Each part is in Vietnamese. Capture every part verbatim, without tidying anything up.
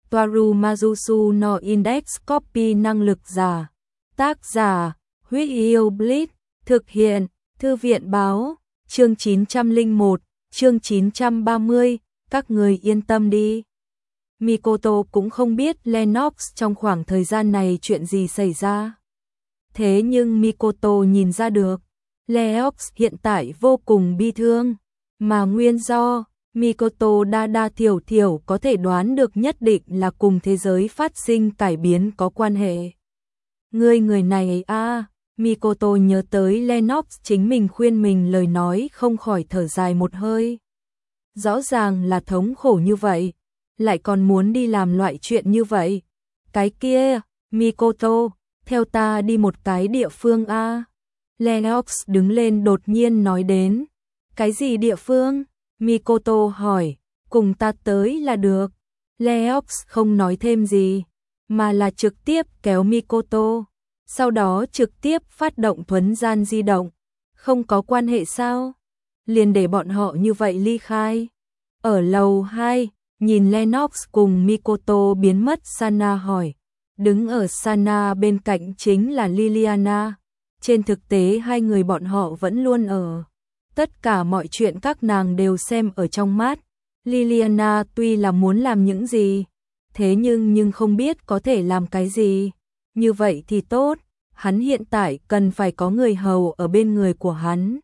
Toaru Majusu no Index Copy năng lực giả. Tác giả, Huyết Yêu Blitz, thực hiện, Thư viện báo, chương chín trăm lẻ một, chương chín trăm ba mươi, các người yên tâm đi. Mikoto cũng không biết Lennox trong khoảng thời gian này chuyện gì xảy ra. Thế nhưng Mikoto nhìn ra được, Lennox hiện tại vô cùng bi thương, mà nguyên do Mikoto đa đa thiểu thiểu có thể đoán được nhất định là cùng thế giới phát sinh cải biến có quan hệ. Ngươi người này a, à, Mikoto nhớ tới Lennox chính mình khuyên mình lời nói không khỏi thở dài một hơi. Rõ ràng là thống khổ như vậy, lại còn muốn đi làm loại chuyện như vậy. Cái kia, Mikoto, theo ta đi một cái địa phương a. À. Lennox đứng lên đột nhiên nói đến. Cái gì địa phương? Mikoto hỏi, cùng ta tới là được. Lennox không nói thêm gì, mà là trực tiếp kéo Mikoto, sau đó trực tiếp phát động thuấn gian di động. Không có quan hệ sao? Liền để bọn họ như vậy ly khai. Ở lầu hai, nhìn Lennox cùng Mikoto biến mất, Sana hỏi. Đứng ở Sana bên cạnh chính là Liliana. Trên thực tế hai người bọn họ vẫn luôn ở. Tất cả mọi chuyện các nàng đều xem ở trong mắt. Liliana tuy là muốn làm những gì, thế nhưng nhưng không biết có thể làm cái gì. Như vậy thì tốt, hắn hiện tại cần phải có người hầu ở bên người của hắn.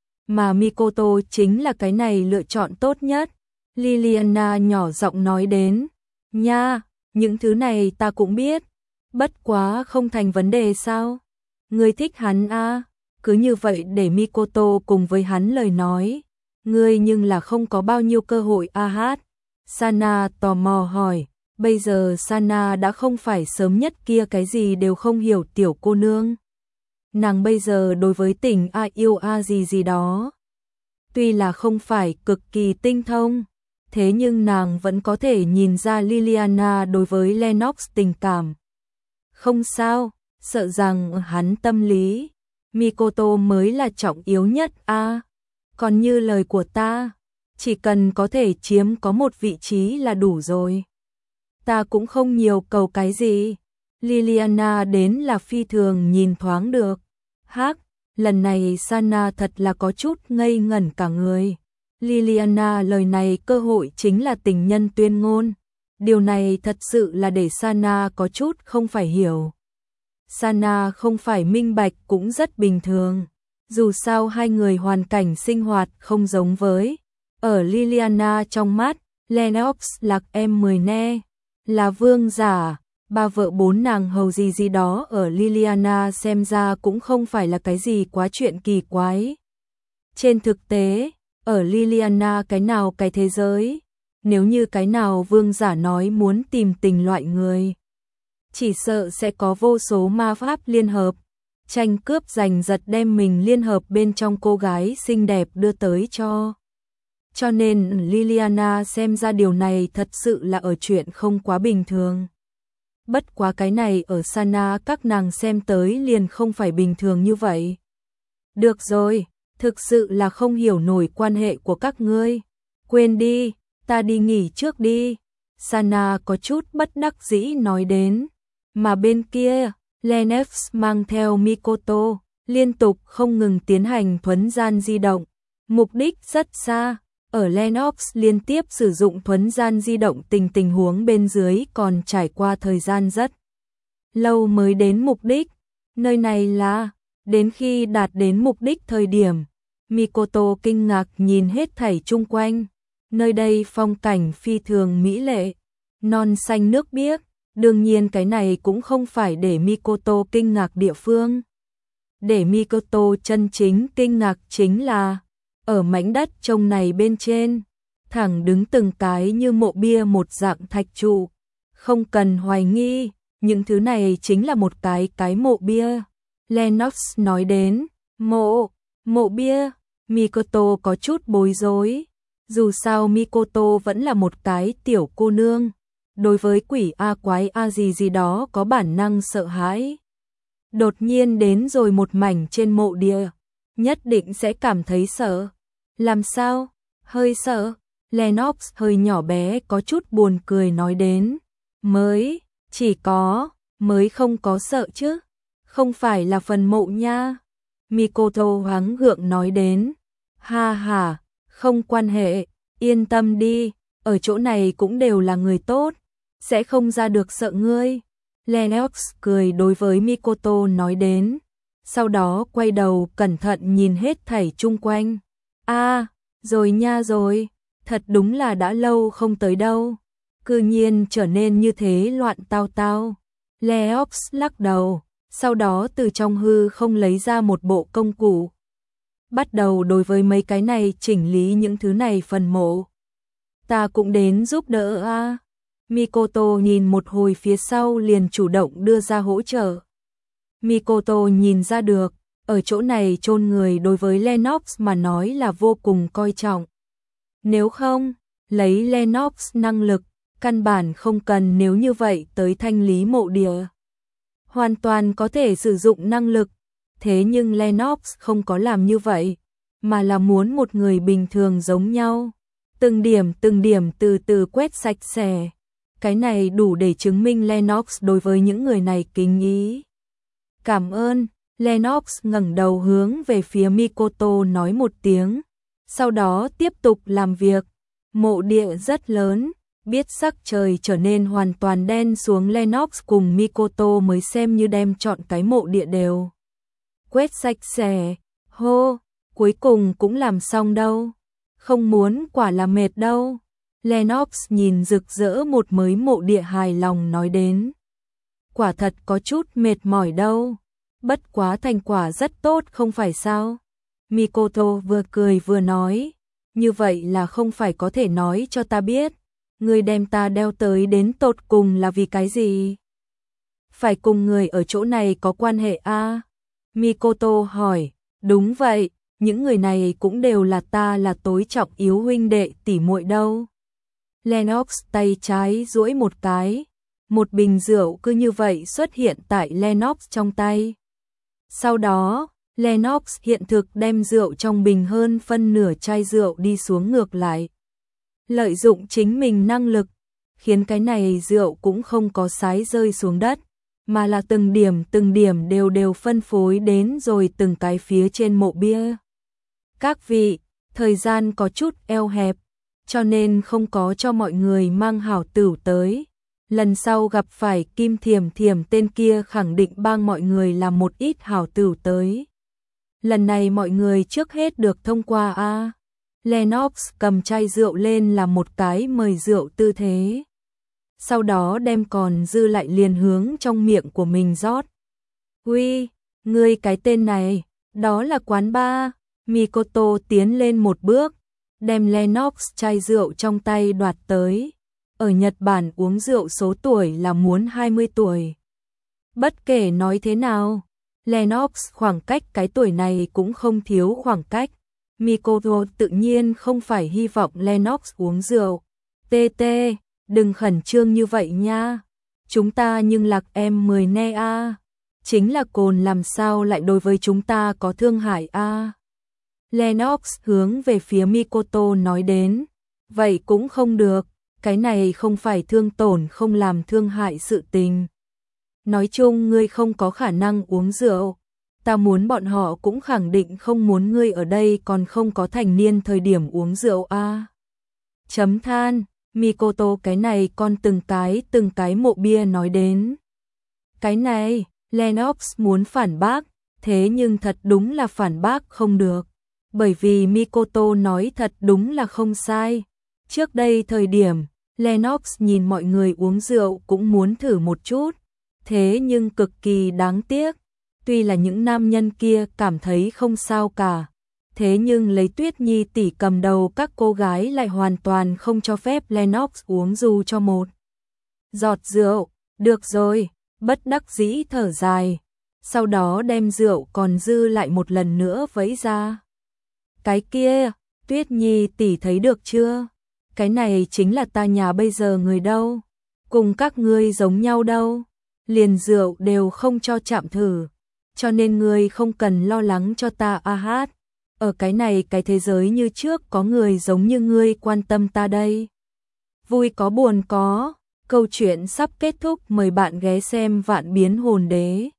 Mà Mikoto chính là cái này lựa chọn tốt nhất. Liliana nhỏ giọng nói đến. Nha, những thứ này ta cũng biết. Bất quá không thành vấn đề sao? Ngươi thích hắn a? À? Cứ như vậy để Mikoto cùng với hắn lời nói. Ngươi nhưng là không có bao nhiêu cơ hội a hát. Sana tò mò hỏi. Bây giờ Sana đã không phải sớm nhất kia cái gì đều không hiểu tiểu cô nương. Nàng bây giờ đối với tình a yêu a gì gì đó, tuy là không phải cực kỳ tinh thông, thế nhưng nàng vẫn có thể nhìn ra Liliana đối với Lennox tình cảm. Không sao, sợ rằng hắn tâm lý, Mikoto mới là trọng yếu nhất a. À, còn như lời của ta, chỉ cần có thể chiếm có một vị trí là đủ rồi. Ta cũng không nhiều cầu cái gì. Liliana đến là phi thường nhìn thoáng được. Hắc, lần này Sana thật là có chút ngây ngẩn cả người. Liliana lời này cơ hội chính là tình nhân tuyên ngôn. Điều này thật sự là để Sana có chút không phải hiểu. Sana không phải minh bạch cũng rất bình thường. Dù sao hai người hoàn cảnh sinh hoạt không giống với. Ở Liliana trong mắt, Lennox là em mười ne, là vương giả, ba vợ bốn nàng hầu gì gì đó ở Liliana xem ra cũng không phải là cái gì quá chuyện kỳ quái. Trên thực tế, ở Liliana cái nào cái thế giới, nếu như cái nào vương giả nói muốn tìm tình loại người, chỉ sợ sẽ có vô số ma pháp liên hợp, tranh cướp giành giật đem mình liên hợp bên trong cô gái xinh đẹp đưa tới cho. Cho nên Liliana xem ra điều này thật sự là ở chuyện không quá bình thường. Bất quá cái này ở Sana các nàng xem tới liền không phải bình thường như vậy. Được rồi, thực sự là không hiểu nổi quan hệ của các ngươi. Quên đi, ta đi nghỉ trước đi. Sana có chút bất đắc dĩ nói đến. Mà bên kia, Lennox mang theo Mikoto, liên tục không ngừng tiến hành thuấn gian di động. Mục đích rất xa. Ở Lennox liên tiếp sử dụng thuấn gian di động tình tình huống bên dưới còn trải qua thời gian rất lâu mới đến mục đích. Nơi này là, đến khi đạt đến mục đích thời điểm, Mikoto kinh ngạc nhìn hết thảy chung quanh. Nơi đây phong cảnh phi thường mỹ lệ, non xanh nước biếc, đương nhiên cái này cũng không phải để Mikoto kinh ngạc địa phương. Để Mikoto chân chính kinh ngạc chính là ở mảnh đất trông này bên trên, thẳng đứng từng cái như mộ bia một dạng thạch trụ. Không cần hoài nghi, những thứ này chính là một cái cái mộ bia. Lennox nói đến, mộ, mộ bia, Mikoto có chút bối rối. Dù sao Mikoto vẫn là một cái tiểu cô nương, đối với quỷ A quái A gì gì đó có bản năng sợ hãi. Đột nhiên đến rồi một mảnh trên mộ địa, nhất định sẽ cảm thấy sợ. Làm sao? Hơi sợ. Lennox hơi nhỏ bé có chút buồn cười nói đến. Mới, chỉ có, mới không có sợ chứ. Không phải là phần mộ nha. Mikoto hoáng gượng nói đến. Ha ha, không quan hệ, yên tâm đi, ở chỗ này cũng đều là người tốt, sẽ không ra được sợ ngươi. Lennox cười đối với Mikoto nói đến, sau đó quay đầu cẩn thận nhìn hết thảy chung quanh. A, à, rồi nha rồi, thật đúng là đã lâu không tới đâu, cư nhiên trở nên như thế loạn tao tao. Lennox lắc đầu, sau đó từ trong hư không lấy ra một bộ công cụ. Bắt đầu đối với mấy cái này chỉnh lý những thứ này phần mộ. Ta cũng đến giúp đỡ a. À. Mikoto nhìn một hồi phía sau liền chủ động đưa ra hỗ trợ. Mikoto nhìn ra được, ở chỗ này chôn người đối với Lennox mà nói là vô cùng coi trọng. Nếu không, lấy Lennox năng lực, căn bản không cần nếu như vậy tới thanh lý mộ địa. Hoàn toàn có thể sử dụng năng lực, thế nhưng Lennox không có làm như vậy, mà là muốn một người bình thường giống nhau. Từng điểm từng điểm từ từ quét sạch sẽ. Cái này đủ để chứng minh Lennox đối với những người này kính ý. Cảm ơn, Lennox ngẩng đầu hướng về phía Mikoto nói một tiếng, sau đó tiếp tục làm việc. Mộ địa rất lớn, biết sắc trời trở nên hoàn toàn đen xuống, Lennox cùng Mikoto mới xem như đem chọn cái mộ địa đều quét sạch sẽ. Hô, cuối cùng cũng làm xong đâu. Không muốn quả là mệt đâu. Lennox nhìn rực rỡ một mới mộ địa hài lòng nói đến. Quả thật có chút mệt mỏi đâu. Bất quá thành quả rất tốt không phải sao? Mikoto vừa cười vừa nói. Như vậy là không phải có thể nói cho ta biết. Người đem ta đeo tới đến tột cùng là vì cái gì? Phải cùng người ở chỗ này có quan hệ a? À? Mikoto hỏi. Đúng vậy, những người này cũng đều là ta là tối trọng yếu huynh đệ tỉ muội đâu. Lennox tay trái duỗi một cái, một bình rượu cứ như vậy xuất hiện tại Lennox trong tay. Sau đó, Lennox hiện thực đem rượu trong bình hơn phân nửa chai rượu đi xuống ngược lại. Lợi dụng chính mình năng lực, khiến cái này rượu cũng không có sái rơi xuống đất, mà là từng điểm từng điểm đều đều phân phối đến rồi từng cái phía trên mộ bia. Các vị, thời gian có chút eo hẹp, cho nên không có cho mọi người mang hảo tửu tới. Lần sau gặp phải Kim Thiểm Thiểm tên kia khẳng định bang mọi người làm một ít hảo tửu tới. Lần này mọi người trước hết được thông qua a. À. Lennox cầm chai rượu lên làm một cái mời rượu tư thế. Sau đó đem còn dư lại liền hướng trong miệng của mình rót. Uy, ngươi cái tên này, đó là quán bar. Mikoto tiến lên một bước, đem Lennox chai rượu trong tay đoạt tới. Ở Nhật Bản uống rượu số tuổi là muốn hai mươi tuổi. Bất kể nói thế nào, Lennox khoảng cách cái tuổi này cũng không thiếu khoảng cách. Mikoto tự nhiên không phải hy vọng Lennox uống rượu. Tê tê, đừng khẩn trương như vậy nha. Chúng ta nhưng lạc em mười ne a. Chính là cồn làm sao lại đối với chúng ta có thương hại a. Lennox hướng về phía Mikoto nói đến. Vậy cũng không được, cái này không phải thương tổn không làm thương hại sự tình. Nói chung ngươi không có khả năng uống rượu. Ta muốn bọn họ cũng khẳng định không muốn ngươi ở đây còn không có thành niên thời điểm uống rượu a. À. Chấm than, Mikoto cái này con từng cái từng cái mộ bia nói đến. Cái này, Lennox muốn phản bác, thế nhưng thật đúng là phản bác không được. Bởi vì Mikoto nói thật đúng là không sai. Trước đây thời điểm, Lennox nhìn mọi người uống rượu cũng muốn thử một chút. Thế nhưng cực kỳ đáng tiếc. Tuy là những nam nhân kia cảm thấy không sao cả, thế nhưng lấy Tuyết Nhi tỷ cầm đầu các cô gái lại hoàn toàn không cho phép Lennox uống dù cho một giọt rượu. Được rồi, bất đắc dĩ thở dài, sau đó đem rượu còn dư lại một lần nữa vẫy ra. Cái kia, Tuyết Nhi tỷ thấy được chưa? Cái này chính là ta nhà bây giờ người đâu, cùng các ngươi giống nhau đâu, liền rượu đều không cho chạm thử. Cho nên ngươi không cần lo lắng cho ta a hát. Ở cái này cái thế giới như trước có người giống như ngươi quan tâm ta đây. Vui có buồn có, Câu chuyện sắp kết thúc, mời bạn ghé xem Vạn Biến Hồn Đế.